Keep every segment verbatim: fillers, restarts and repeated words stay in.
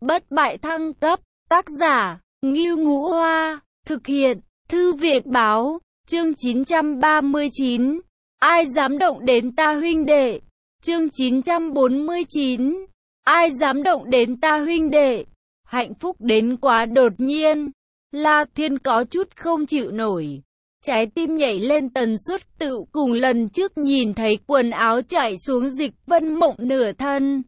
Bất bại thăng cấp, tác giả, Ngưu Ngũ Hoa, thực hiện, Thư viện báo, chương chín trăm ba mươi chín, ai dám động đến ta huynh đệ, chương chín trăm bốn mươi chín, ai dám động đến ta huynh đệ, hạnh phúc đến quá đột nhiên, La Thiên có chút không chịu nổi. Trái tim nhảy lên tần suất tự cùng lần trước nhìn thấy quần áo chảy xuống Dịch Vân Mộng nửa thân.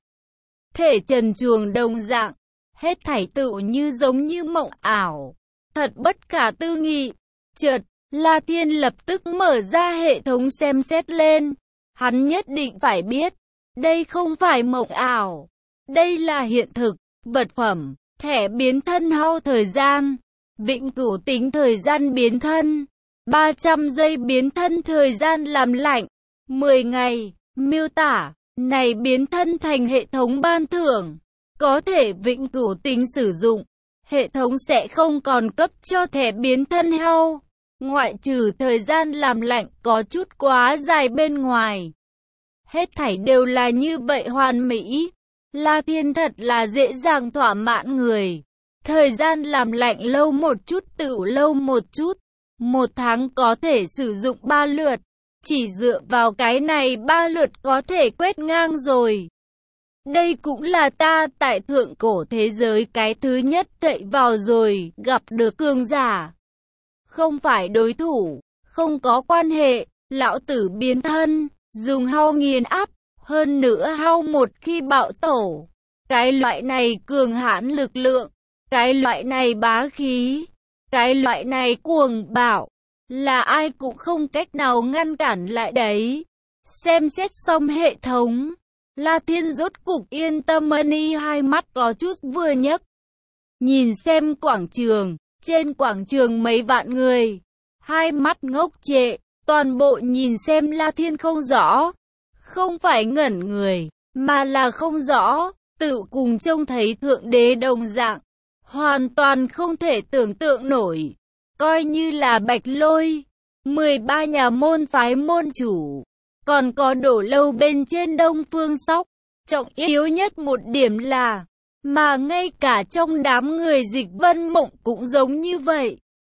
Thể trần truồng đồng dạng, hết thảy tự như giống như mộng ảo. Thật bất khả tư nghị. Chợt, La Thiên lập tức mở ra hệ thống xem xét lên. Hắn nhất định phải biết, đây không phải mộng ảo. Đây là hiện thực, vật phẩm, thẻ biến thân hao thời gian, vĩnh cửu tính thời gian biến thân. ba trăm giây biến thân thời gian làm lạnh, mười ngày, miêu tả, này biến thân thành hệ thống ban thưởng, có thể vĩnh cửu tính sử dụng, hệ thống sẽ không còn cấp cho thẻ biến thân hao, ngoại trừ thời gian làm lạnh có chút quá dài bên ngoài. Hết thảy đều là như vậy hoàn mỹ, La Thiên thật là dễ dàng thỏa mãn người, thời gian làm lạnh lâu một chút tự lâu một chút. Một tháng có thể sử dụng ba lượt, chỉ dựa vào cái này ba lượt có thể quét ngang rồi. Đây cũng là ta tại thượng cổ thế giới cái thứ nhất cậy vào rồi, gặp được cường giả. Không phải đối thủ, không có quan hệ, lão tử biến thân, dùng hao nghiền áp, hơn nữa hao một khi bạo tổ. Cái loại này cường hãn lực lượng, cái loại này bá khí. Cái loại này cuồng bạo, là ai cũng không cách nào ngăn cản lại đấy. Xem xét xong hệ thống, La Thiên rốt cục yên tâm mani hai mắt có chút vừa nhấc. Nhìn xem quảng trường, trên quảng trường mấy vạn người, hai mắt ngốc trệ, toàn bộ nhìn xem La Thiên không rõ. Không phải ngẩn người, mà là không rõ, tự cùng trông thấy thượng đế đồng dạng. Hoàn toàn không thể tưởng tượng nổi, coi như là Bạch Lôi, mười ba nhà môn phái môn chủ, còn có đổ lâu bên trên Đông Phương Sóc. Trọng yếu nhất một điểm là, mà ngay cả trong đám người Dịch Vân Mộng cũng giống như vậy.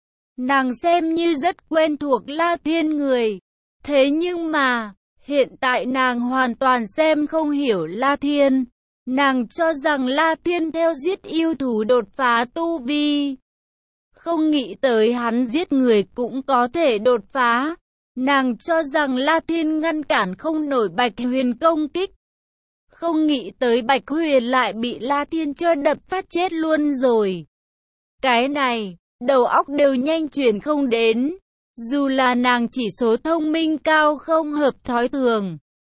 Nàng xem như rất quen thuộc La Thiên người, thế nhưng mà, hiện tại nàng hoàn toàn xem không hiểu La Thiên. Nàng cho rằng La Thiên theo giết yêu thú đột phá tu vi. Không nghĩ tới hắn giết người cũng có thể đột phá. Nàng cho rằng La Thiên ngăn cản không nổi Bạch Huyền công kích. Không nghĩ tới Bạch Huyền lại bị La Thiên cho đập phát chết luôn rồi. Cái này, đầu óc đều nhanh chuyển không đến. Dù là nàng chỉ số thông minh cao không hợp thói thường.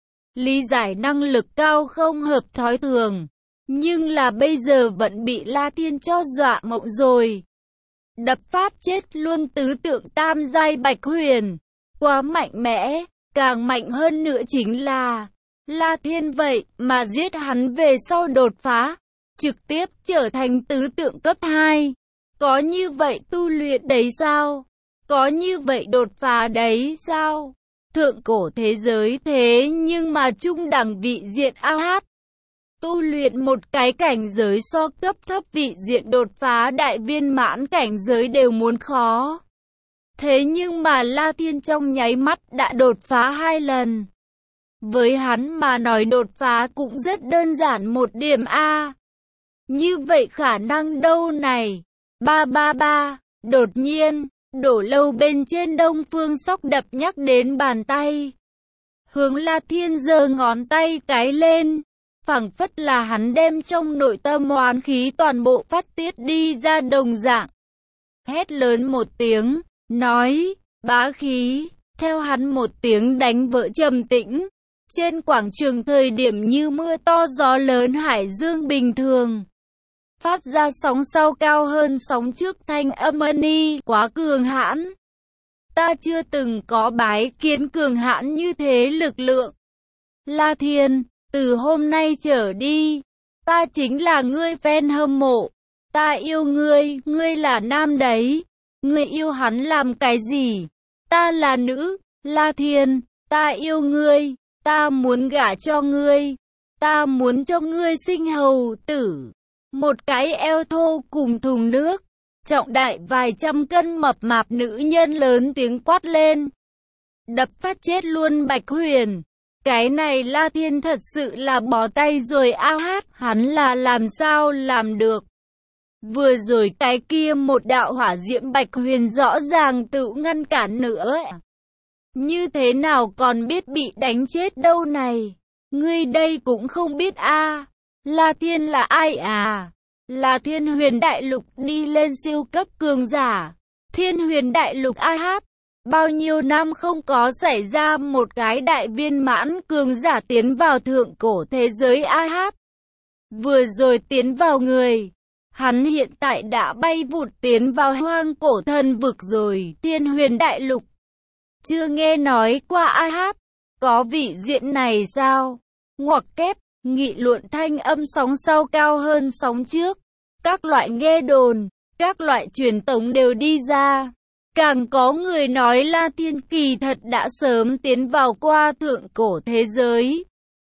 Lý giải năng lực cao không hợp thói thường, nhưng là bây giờ vẫn bị La Thiên cho dọa mộng rồi. Đập phát chết luôn tứ tượng tam giai Bạch Huyền, quá mạnh mẽ, càng mạnh hơn nữa chính là La Thiên vậy mà giết hắn về sau đột phá, trực tiếp trở thành tứ tượng cấp hai. Có như vậy tu luyện đấy sao? Có như vậy đột phá đấy sao? Thượng cổ thế giới thế nhưng mà trung đẳng vị diện a hát. Tu luyện một cái cảnh giới so cấp thấp vị diện đột phá đại viên mãn cảnh giới đều muốn khó. Thế nhưng mà La Thiên trong nháy mắt đã đột phá hai lần. Với hắn mà nói đột phá cũng rất đơn giản một điểm A. Như vậy khả năng đâu này? Ba ba ba, đột nhiên. Đổ lâu bên trên Đông Phương Sóc đập nhắc đến bàn tay. Hướng La Thiên giơ ngón tay cái lên. Phảng phất là hắn đem trong nội tâm oán khí toàn bộ phát tiết đi ra đồng dạng. Hét lớn một tiếng, nói, bá khí. Theo hắn một tiếng đánh vỡ trầm tĩnh. Trên quảng trường thời điểm như mưa to gió lớn hải dương bình thường. Phát ra sóng sau cao hơn sóng trước thanh âm mani quá cường hãn. Ta chưa từng có bái kiến cường hãn như thế lực lượng. La Thiên, từ hôm nay trở đi, ta chính là ngươi fan hâm mộ. Ta yêu ngươi, ngươi là nam đấy. Ngươi yêu hắn làm cái gì? Ta là nữ, La Thiên, ta yêu ngươi, ta muốn gả cho ngươi. Ta muốn cho ngươi sinh hầu tử. Một cái eo thô cùng thùng nước, trọng đại vài trăm cân mập mạp nữ nhân lớn tiếng quát lên. Đập phát chết luôn Bạch Huyền. Cái này La Thiên thật sự là bỏ tay rồi ao hát, hắn là làm sao làm được. Vừa rồi cái kia một đạo hỏa diễm Bạch Huyền rõ ràng tự ngăn cản nữa. Như thế nào còn biết bị đánh chết đâu này. Ngươi đây cũng không biết a à. La Thiên là ai à? Là Thiên Huyền Đại Lục đi lên siêu cấp cường giả. Thiên Huyền Đại Lục a hát. Bao nhiêu năm không có xảy ra một cái đại viên mãn cường giả tiến vào thượng cổ thế giới a hát. Vừa rồi tiến vào người. Hắn hiện tại đã bay vụt tiến vào hoang cổ thần vực rồi. Thiên Huyền Đại Lục. Chưa nghe nói qua a hát. Có vị diện này sao? Ngoặc kép, nghị luận thanh âm sóng sau cao hơn sóng trước. Các loại nghe đồn, các loại truyền tống đều đi ra. Càng có người nói La Thiên kỳ thật đã sớm tiến vào qua thượng cổ thế giới.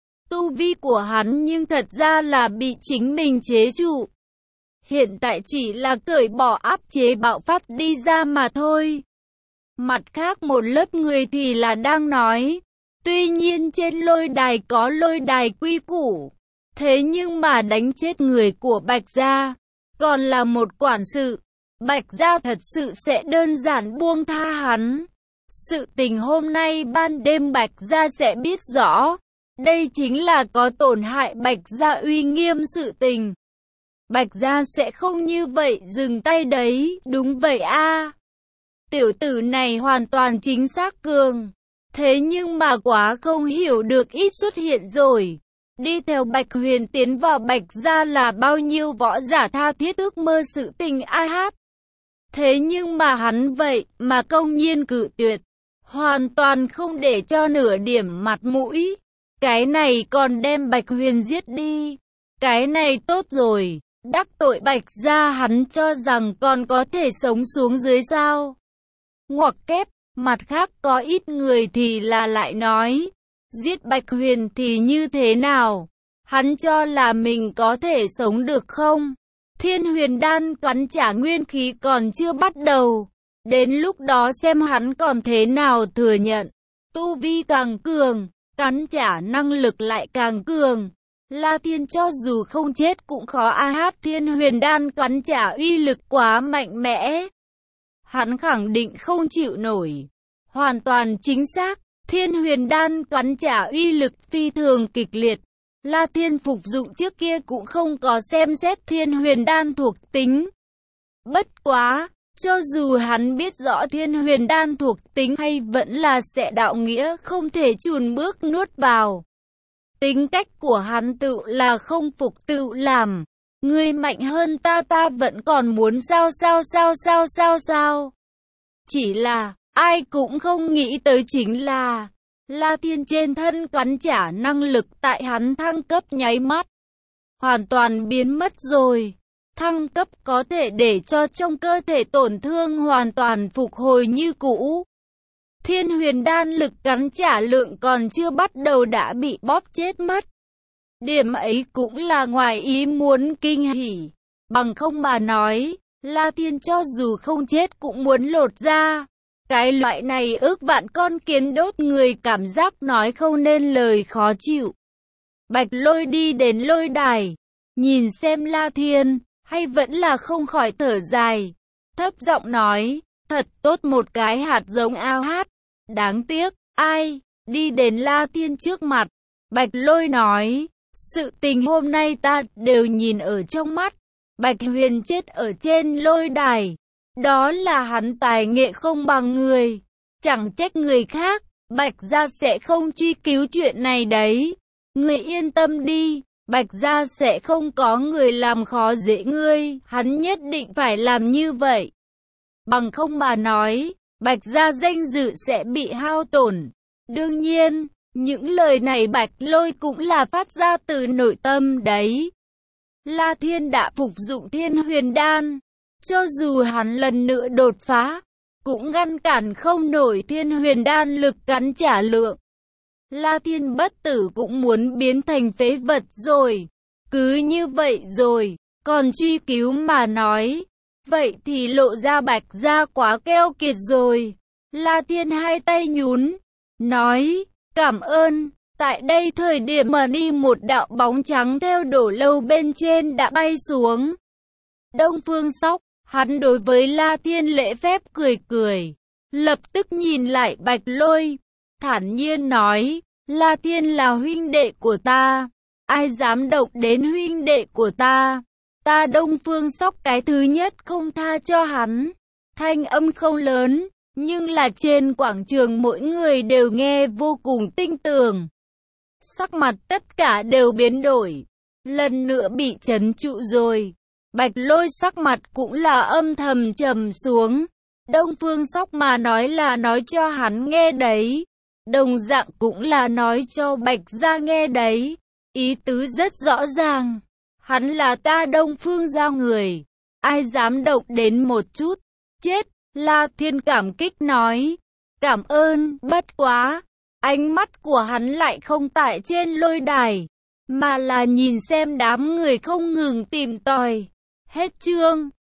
Tu vi của hắn nhưng thật ra là bị chính mình chế trụ. Hiện tại chỉ là cởi bỏ áp chế bạo phát đi ra mà thôi. Mặt khác một lớp người thì là đang nói. Tuy nhiên trên lôi đài có lôi đài quy củ. Thế nhưng mà đánh chết người của Bạch Gia còn là một quản sự. Bạch Gia thật sự sẽ đơn giản buông tha hắn. Sự tình hôm nay ban đêm Bạch Gia sẽ biết rõ. Đây chính là có tổn hại Bạch Gia uy nghiêm sự tình. Bạch Gia sẽ không như vậy dừng tay đấy. Đúng vậy a. Tiểu tử này hoàn toàn chính xác cường. Thế nhưng mà quá không hiểu được ít xuất hiện rồi. Đi theo Bạch Huyền tiến vào Bạch Gia là bao nhiêu võ giả tha thiết ước mơ sự tình a hát. Thế nhưng mà hắn vậy mà công nhiên cự tuyệt. Hoàn toàn không để cho nửa điểm mặt mũi. Cái này còn đem Bạch Huyền giết đi. Cái này tốt rồi. Đắc tội Bạch Gia hắn cho rằng còn có thể sống xuống dưới sao. Ngoặc kép. Mặt khác có ít người thì là lại nói. Giết Bạch Huyền thì như thế nào? Hắn cho là mình có thể sống được không? Thiên Huyền Đan cắn trả nguyên khí còn chưa bắt đầu. Đến lúc đó xem hắn còn thế nào thừa nhận. Tu vi càng cường, cắn trả năng lực lại càng cường. La Thiên cho dù không chết cũng khó a hát. Thiên Huyền Đan cắn trả uy lực quá mạnh mẽ. Hắn khẳng định không chịu nổi. Hoàn toàn chính xác. Thiên Huyền Đan cắn trả uy lực phi thường kịch liệt. La Thiên phục dụng trước kia cũng không có xem xét Thiên Huyền Đan thuộc tính. Bất quá, cho dù hắn biết rõ Thiên Huyền Đan thuộc tính hay vẫn là sẽ đạo nghĩa không thể chùn bước nuốt vào. Tính cách của hắn tự là không phục tự làm. Ngươi mạnh hơn ta ta vẫn còn muốn sao sao sao sao sao sao. Chỉ là, ai cũng không nghĩ tới chính là La Thiên trên thân cắn trả năng lực tại hắn thăng cấp nháy mắt. Hoàn toàn biến mất rồi. Thăng cấp có thể để cho trong cơ thể tổn thương hoàn toàn phục hồi như cũ. Thiên Huyền Đan lực cắn trả lượng còn chưa bắt đầu đã bị bóp chết mất. Điểm ấy cũng là ngoài ý muốn kinh hỉ. Bằng không mà nói, La Thiên cho dù không chết cũng muốn lột ra. Cái loại này ước vạn con kiến đốt người cảm giác nói không nên lời khó chịu. Bạch Lôi đi đến lôi đài, nhìn xem La Thiên, hay vẫn là không khỏi thở dài. Thấp giọng nói, thật tốt một cái hạt giống ao hát. Đáng tiếc, ai, đi đến La Thiên trước mặt. Bạch Lôi nói, sự tình hôm nay ta đều nhìn ở trong mắt. Bạch Huyền chết ở trên lôi đài. Đó là hắn tài nghệ không bằng người. Chẳng trách người khác, Bạch Gia sẽ không truy cứu chuyện này đấy. Người yên tâm đi, Bạch Gia sẽ không có người làm khó dễ ngươi. Hắn nhất định phải làm như vậy. Bằng không mà nói, Bạch Gia danh dự sẽ bị hao tổn. Đương nhiên, những lời này Bạch Lôi cũng là phát ra từ nội tâm đấy. La Thiên đã phục dụng Thiên Huyền Đan. Cho dù hắn lần nữa đột phá, cũng ngăn cản không nổi Thiên Huyền Đan lực cắn trả lượng. La Thiên bất tử cũng muốn biến thành phế vật rồi. Cứ như vậy rồi, còn truy cứu mà nói, vậy thì Lộ ra Bạch Gia quá keo kiệt rồi. La Thiên hai tay nhún, nói, cảm ơn. Tại đây thời điểm mà đi một đạo bóng trắng theo đổ lâu bên trên đã bay xuống. Đông Phương Sóc, hắn đối với La Thiên lễ phép cười cười, lập tức nhìn lại Bạch Lôi, thản nhiên nói, La Thiên là huynh đệ của ta, ai dám động đến huynh đệ của ta, ta Đông Phương Sóc cái thứ nhất không tha cho hắn. Thanh âm không lớn, nhưng là trên quảng trường mỗi người đều nghe vô cùng tinh tường. Sắc mặt tất cả đều biến đổi, lần nữa bị trấn trụ rồi. Bạch Lôi sắc mặt cũng là âm thầm trầm xuống. Đông Phương Sóc mà nói là nói cho hắn nghe đấy, đồng dạng cũng là nói cho Bạch Gia nghe đấy. Ý tứ rất rõ ràng, hắn là ta Đông Phương gia người, ai dám động đến một chút, chết. La Thiên cảm kích nói, cảm ơn, bất quá. Ánh mắt của hắn lại không tại trên lôi đài, mà là nhìn xem đám người không ngừng tìm tòi. Hết chương.